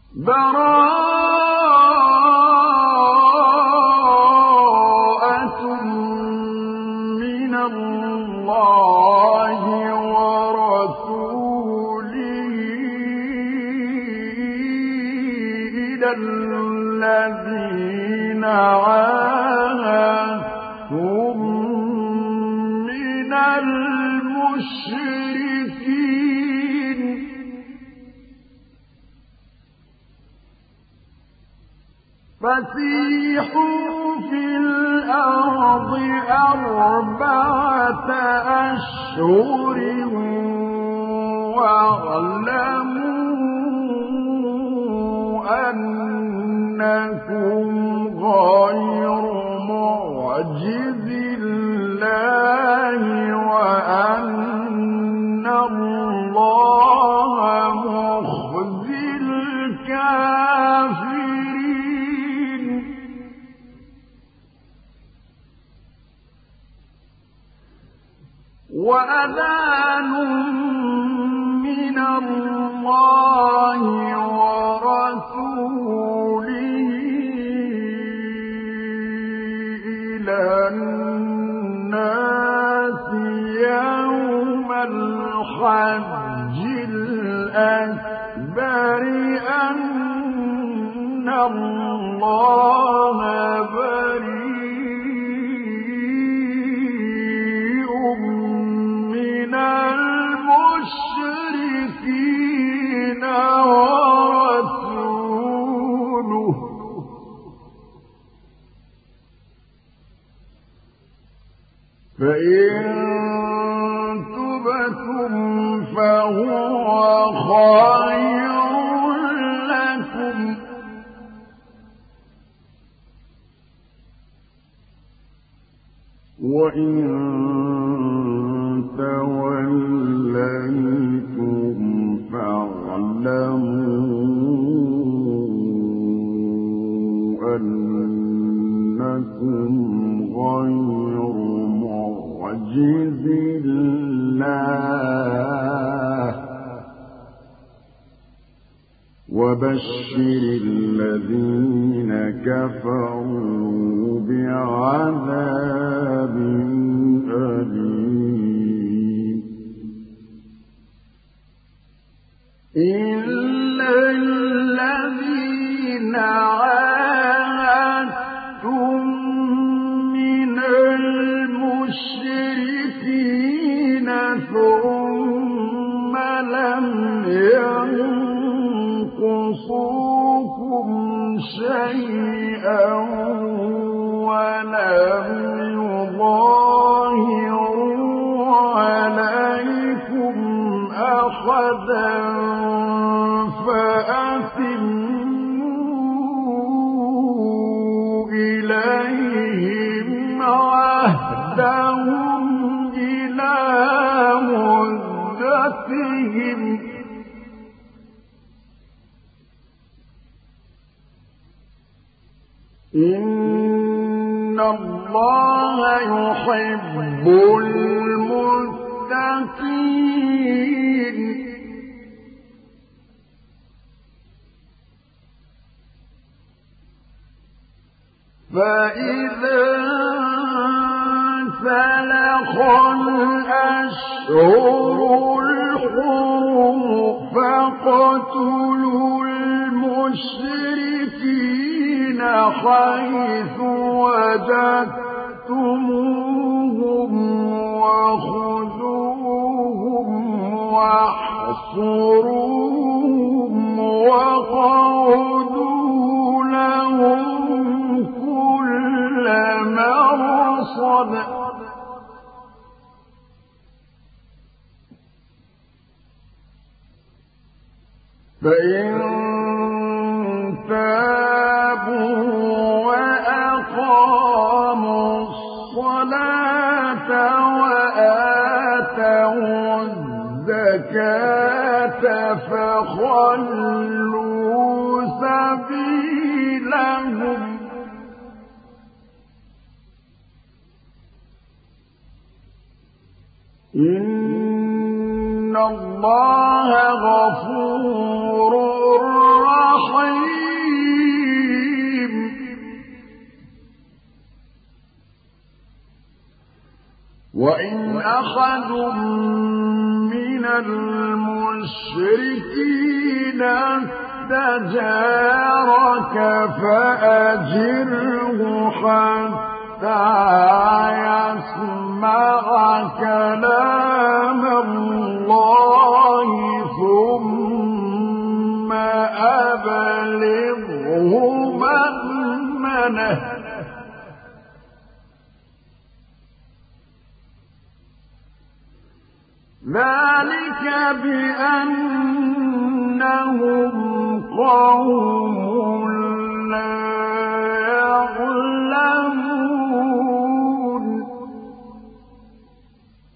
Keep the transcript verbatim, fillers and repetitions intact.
براءة من الله ورسوله إلى الذين عاهدتم من المشركين فسيحوا في الأرض أربعة أشهر واعلموا أنكم غير معجز الله وأن الله مخزي الكافرين وأذان من الله ورسوله إلى الناس يوم الحج الأكبر أن الله بريء من المشركين ورسوله فإن تبتم فهو خير لكم وإن توليتم فاعلموا أنكم غير معجز الله وبشر الذين كفروا بعذاب أليم إلا الذين عاهدتم من المشركين ثم لم ينقصوكم شيئا ولم يظاهروا عليكم أحدا فأتموا إليهم عهدهم إلى مدتهم إن الله يحب المتقين فإذا سلخ الأشهر الحرم فاقتلوا المشركين حيث وجدتموهم وخذوهم واحصروهم وقعدوا لهم كل مرصد فإن تابوا وأقاموا الصلاة وآتوا الزكاة فخلوا سبيلهم إن الله غفور رحيم أحد من المشركين استجارك فأجره حتى يسمع كلام الله ثم أبلغه مأمنه ذلك بأنهم قوم